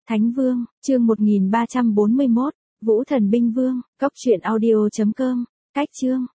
Thánh Vương, chương 1341, Vũ Thần Binh Vương, Cốc truyện audio.com, cách chương.